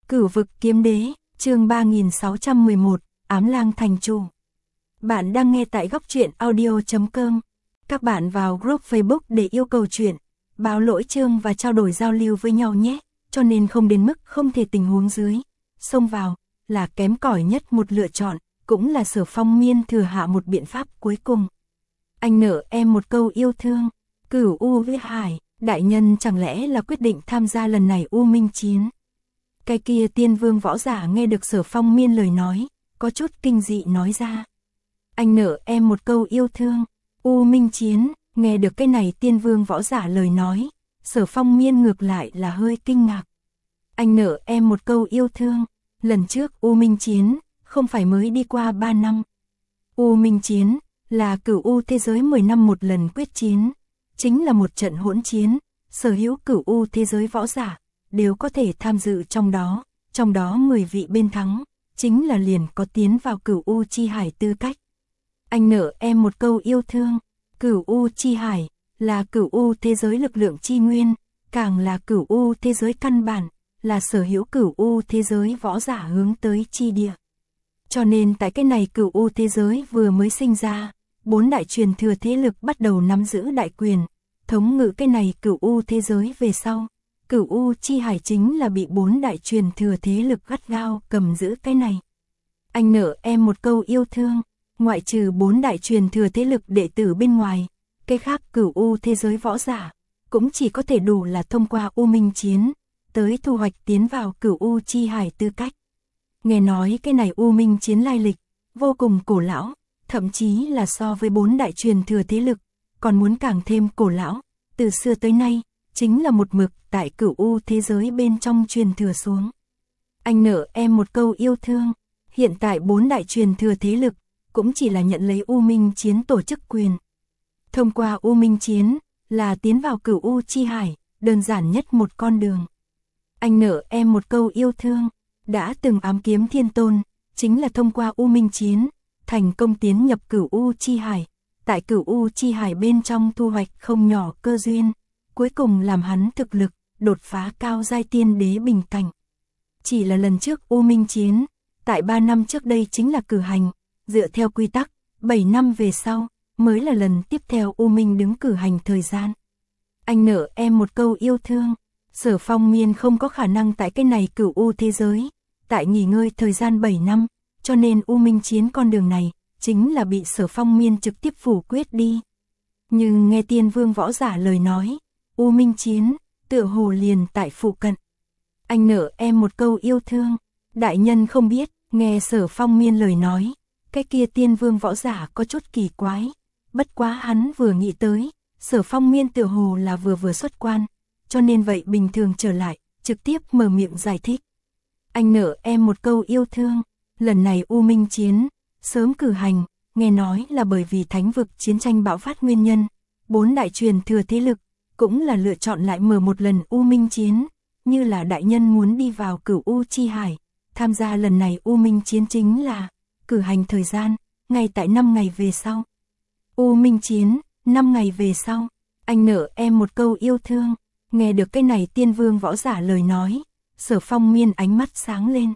Cửu vực kiếm đế, chương 3611, ám lang thành chủ. Bạn đang nghe tại góc truyện audio.com. Các bạn vào group Facebook để yêu cầu truyện, báo lỗi chương và trao đổi giao lưu với nhau nhé, cho nên không đến mức không thể tình huống dưới. Xông vào, là kém cỏi nhất một lựa chọn, cũng là Sở Phong Miên thừa hạ một biện pháp cuối cùng. Anh nợ em một câu yêu thương, Cửu U với Hải, đại nhân chẳng lẽ là quyết định tham gia lần này U Minh Chiến. Cái kia tiên vương võ giả nghe được Sở Phong Miên lời nói, có chút kinh dị nói ra. Anh nợ em một câu yêu thương, U Minh Chiến, nghe được cái này tiên vương võ giả lời nói, Sở Phong Miên ngược lại là hơi kinh ngạc. Anh nợ em một câu yêu thương, lần trước U Minh Chiến, không phải mới đi qua 3 năm. U Minh Chiến, là cửu U thế giới 10 năm một lần quyết chiến, chính là một trận hỗn chiến, sở hữu cửu U thế giới võ giả, đều có thể tham dự trong đó 10 vị bên thắng, chính là liền có tiến vào cửu U chi hải tư cách. Anh nợ em một câu yêu thương, cửu U chi hải, là cửu U thế giới lực lượng chi nguyên, càng là cửu U thế giới căn bản, là sở hữu cửu U thế giới võ giả hướng tới chi địa. Cho nên tại cái này cửu U thế giới vừa mới sinh ra, 4 đại truyền thừa thế lực bắt đầu nắm giữ đại quyền, thống ngự cái này cửu U thế giới về sau. Cửu U chi hải chính là bị 4 đại truyền thừa thế lực gắt gao cầm giữ cái này. Anh nợ em một câu yêu thương, ngoại trừ 4 đại truyền thừa thế lực đệ tử bên ngoài, cái khác cửu U thế giới võ giả, cũng chỉ có thể đủ là thông qua U Minh Chiến, tới thu hoạch tiến vào cửu U chi hải tư cách. Nghe nói cái này U Minh Chiến lai lịch, vô cùng cổ lão, thậm chí là so với 4 đại truyền thừa thế lực, còn muốn càng thêm cổ lão, từ xưa tới nay, chính là một mực tại cửu U thế giới bên trong truyền thừa xuống. Anh nợ em một câu yêu thương, hiện tại 4 đại truyền thừa thế lực, cũng chỉ là nhận lấy U Minh Chiến tổ chức quyền. Thông qua U Minh Chiến, là tiến vào cửu U chi hải, đơn giản nhất một con đường. Anh nợ em một câu yêu thương, đã từng ám kiếm thiên tôn, chính là thông qua U Minh Chiến, thành công tiến nhập cửu U chi hải, tại cửu U chi hải bên trong thu hoạch không nhỏ cơ duyên, cuối cùng làm hắn thực lực, đột phá cao giai tiên đế bình cảnh. Chỉ là lần trước U Minh Chiến, tại 3 năm trước đây chính là cử hành, dựa theo quy tắc, 7 năm về sau, mới là lần tiếp theo U Minh đứng cử hành thời gian. Anh nợ em một câu yêu thương, Sở Phong Miên không có khả năng tại cái này cửu U thế giới, tại nghỉ ngơi thời gian 7 năm, cho nên U Minh Chiến con đường này, chính là bị Sở Phong Miên trực tiếp phủ quyết đi. Nhưng nghe tiên vương võ giả lời nói, U Minh Chiến, tựa hồ liền tại phụ cận. Anh nợ em một câu yêu thương, đại nhân không biết, nghe Sở Phong Miên lời nói, cái kia tiên vương võ giả có chút kỳ quái, bất quá hắn vừa nghĩ tới, Sở Phong Miên tựa hồ là vừa xuất quan, cho nên vậy bình thường trở lại, trực tiếp mở miệng giải thích. Anh nợ em một câu yêu thương, lần này U Minh Chiến, sớm cử hành, nghe nói là bởi vì thánh vực chiến tranh bạo phát nguyên nhân, 4 đại truyền thừa thế lực, cũng là lựa chọn lại mở một lần U Minh Chiến, như là đại nhân muốn đi vào cửu U chi hải, tham gia lần này U Minh Chiến chính là, cử hành thời gian, ngay tại 5 ngày về sau. U Minh Chiến, 5 ngày về sau, anh nợ em một câu yêu thương, nghe được cái này tiên vương võ giả lời nói, Sở Phong Miên ánh mắt sáng lên.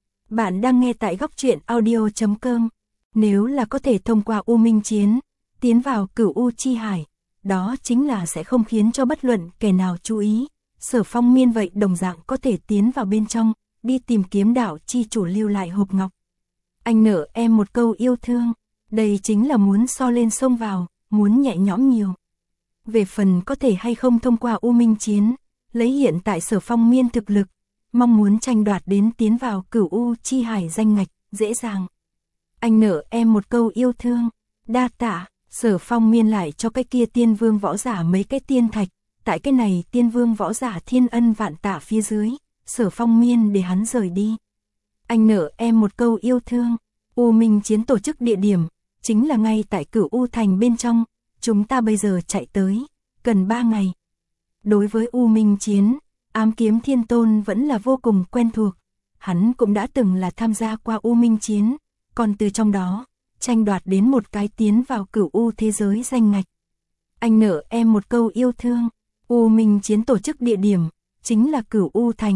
Bạn đang nghe tại góc truyện audio.com, nếu là có thể thông qua U Minh Chiến, tiến vào cửu U chi hải, đó chính là sẽ không khiến cho bất luận kẻ nào chú ý, Sở Phong Miên vậy đồng dạng có thể tiến vào bên trong, đi tìm kiếm đạo chi chủ lưu lại hộp ngọc. Anh nợ em một câu yêu thương, đây chính là muốn so lên xông vào, muốn nhẹ nhõm nhiều. Về phần có thể hay không thông qua U Minh Chiến, lấy hiện tại Sở Phong Miên thực lực, mong muốn tranh đoạt đến tiến vào cửu U chi hải danh ngạch, dễ dàng. Anh nợ em một câu yêu thương, đa tạ, Sở Phong Miên lại cho cái kia tiên vương võ giả mấy cái tiên thạch, tại cái này tiên vương võ giả thiên ân vạn tạ phía dưới, Sở Phong Miên để hắn rời đi. Anh nợ em một câu yêu thương, U Minh Chiến tổ chức địa điểm, chính là ngay tại cửu U thành bên trong, chúng ta bây giờ chạy tới, cần 3 ngày. Đối với U Minh Chiến, ám kiếm thiên tôn vẫn là vô cùng quen thuộc, hắn cũng đã từng là tham gia qua U Minh Chiến, còn từ trong đó, tranh đoạt đến một cái tiến vào cửu U thế giới danh ngạch. Anh nợ em một câu yêu thương, U Minh Chiến tổ chức địa điểm, chính là cửu U thành,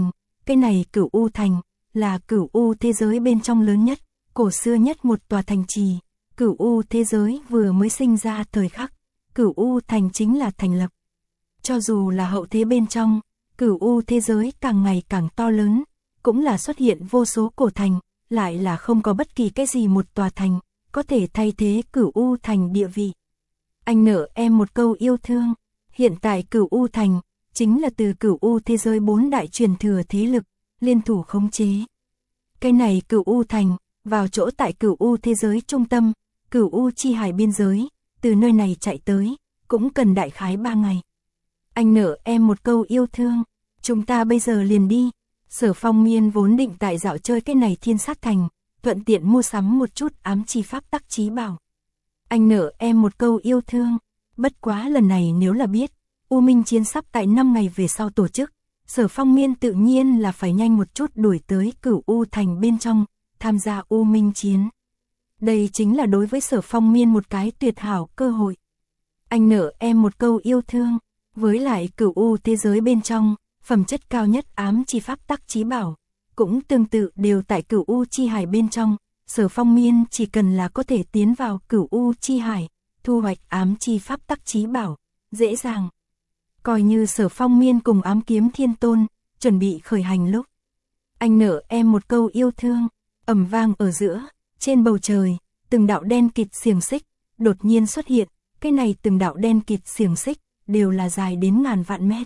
cái này Cửu U Thành, là Cửu U thế giới bên trong lớn nhất, cổ xưa nhất một tòa thành trì. Cửu U thế giới vừa mới sinh ra thời khắc, Cửu U Thành chính là thành lập. Cho dù là hậu thế bên trong, Cửu U thế giới càng ngày càng to lớn, cũng là xuất hiện vô số cổ thành, lại là không có bất kỳ cái gì một tòa thành có thể thay thế Cửu U Thành địa vị. Anh nợ em một câu yêu thương, hiện tại Cửu U Thành chính là từ Cửu U thế giới 4 đại truyền thừa thế lực liên thủ khống chế. Cái này Cửu U Thành vào chỗ tại Cửu U thế giới trung tâm, Cửu U chi hải biên giới, từ nơi này chạy tới cũng cần đại khái 3 ngày. Anh nợ em một câu yêu thương, chúng ta bây giờ liền đi. Sở Phong Miên vốn định tại dạo chơi cái này Thiên Sát Thành, thuận tiện mua sắm một chút ám chi pháp tắc chí bảo. Anh nợ em một câu yêu thương, bất quá lần này nếu là biết, U Minh Chiến sắp tại 5 ngày về sau tổ chức, Sở Phong Miên tự nhiên là phải nhanh một chút đuổi tới Cửu U Thành bên trong, tham gia U Minh Chiến. Đây chính là đối với Sở Phong Miên một cái tuyệt hảo cơ hội. Anh nợ em một câu yêu thương, với lại Cửu U thế giới bên trong, phẩm chất cao nhất ám chi pháp tắc chí bảo, cũng tương tự đều tại Cửu U chi hải bên trong. Sở Phong Miên chỉ cần là có thể tiến vào Cửu U chi hải, thu hoạch ám chi pháp tắc chí bảo, dễ dàng. Coi như Sở Phong Miên cùng Ám Kiếm Thiên Tôn chuẩn bị khởi hành lúc, anh nợ em một câu yêu thương, ầm vang ở giữa, trên bầu trời, từng đạo đen kịt xiềng xích đột nhiên xuất hiện, cái này từng đạo đen kịt xiềng xích đều là dài đến ngàn vạn mét.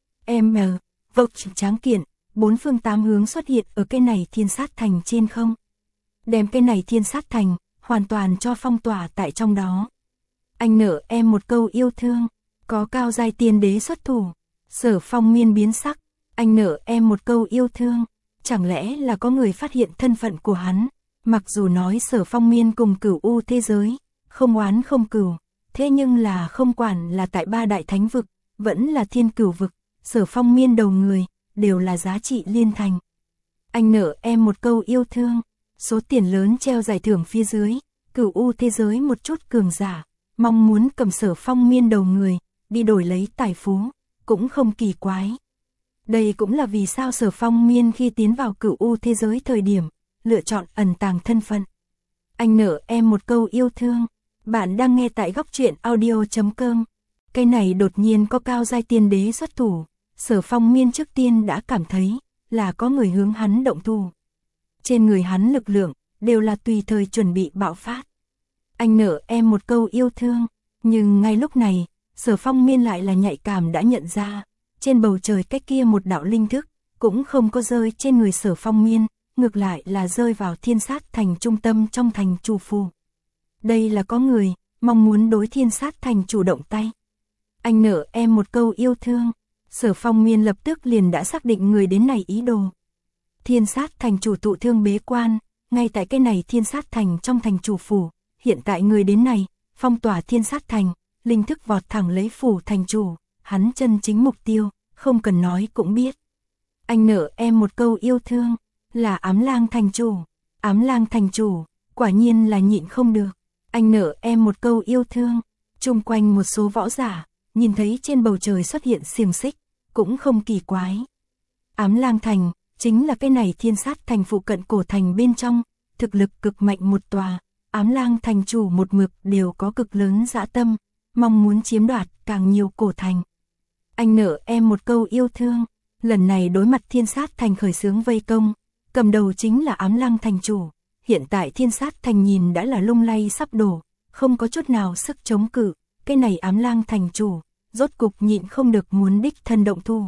Vộc tráng kiện, 4 phương 8 hướng xuất hiện ở cái này Thiên Sát Thành trên không. Đem cái này Thiên Sát Thành hoàn toàn cho phong tỏa tại trong đó. Anh nợ em một câu yêu thương, có cao giai tiên đế xuất thủ. Sở Phong Miên biến sắc, anh nợ em một câu yêu thương, chẳng lẽ là có người phát hiện thân phận của hắn. Mặc dù nói Sở Phong Miên cùng Cửu U thế giới không oán không cừu, thế nhưng là không quản là tại 3 đại thánh vực, vẫn là Thiên Cửu vực, Sở Phong Miên đầu người đều là giá trị liên thành. Anh nợ em một câu yêu thương, số tiền lớn treo giải thưởng phía dưới, Cửu U thế giới một chút cường giả, mong muốn cầm Sở Phong Miên đầu người đi đổi lấy tài phú, cũng không kỳ quái. Đây cũng là vì sao Sở Phong Miên khi tiến vào Cửu U thế giới thời điểm lựa chọn ẩn tàng thân phận. Anh nợ em một câu yêu thương, bạn đang nghe tại góc truyện audio.com. Cái này đột nhiên có cao giai tiên đế xuất thủ, Sở Phong Miên trước tiên đã cảm thấy là có người hướng hắn động thủ. Trên người hắn lực lượng đều là tùy thời chuẩn bị bạo phát. Anh nợ em một câu yêu thương, nhưng ngay lúc này, Sở Phong Miên lại là nhạy cảm đã nhận ra, trên bầu trời cách kia một đạo linh thức cũng không có rơi trên người Sở Phong Miên, ngược lại là rơi vào Thiên Sát Thành trung tâm trong thành chủ phủ. Đây là có người mong muốn đối Thiên Sát Thành chủ động tay. Anh nợ em một câu yêu thương, Sở Phong Miên lập tức liền đã xác định người đến này ý đồ. Thiên Sát Thành chủ tụ thương bế quan, ngay tại cái này Thiên Sát Thành trong thành chủ phủ, hiện tại người đến này, phong tỏa Thiên Sát Thành, linh thức vọt thẳng lấy phủ thành chủ, hắn chân chính mục tiêu, không cần nói cũng biết. Anh nợ em một câu yêu thương, là Ám Lang thành chủ. Ám Lang thành chủ, quả nhiên là nhịn không được. Anh nợ em một câu yêu thương, chung quanh một số võ giả, nhìn thấy trên bầu trời xuất hiện xiềng xích, cũng không kỳ quái. Ám Lang thành, chính là cái này Thiên Sát Thành phụ cận cổ thành bên trong, thực lực cực mạnh một tòa. Ám Lang thành chủ một mực đều có cực lớn dã tâm, mong muốn chiếm đoạt càng nhiều cổ thành. Anh nợ em một câu yêu thương, lần này đối mặt Thiên Sát Thành khởi xướng vây công, cầm đầu chính là Ám Lang thành chủ. Hiện tại Thiên Sát Thành nhìn đã là lung lay sắp đổ, không có chút nào sức chống cự, cái này Ám Lang thành chủ, rốt cục nhịn không được muốn đích thân động thủ.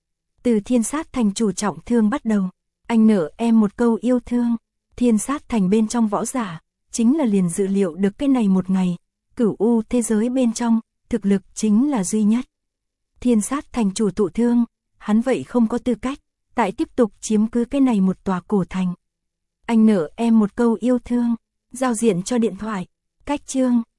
Từ Thiên Sát Thành chủ trọng thương bắt đầu, anh nợ em một câu yêu thương, Thiên Sát Thành bên trong võ giả, chính là liền dự liệu được cái này một ngày, Cửu U thế giới bên trong, thực lực chính là duy nhất. Thiên Sát Thành chủ tụ thương, hắn vậy không có tư cách, tại tiếp tục chiếm cứ cái này một tòa cổ thành. Anh nợ em một câu yêu thương, giao diện cho điện thoại, cách chương.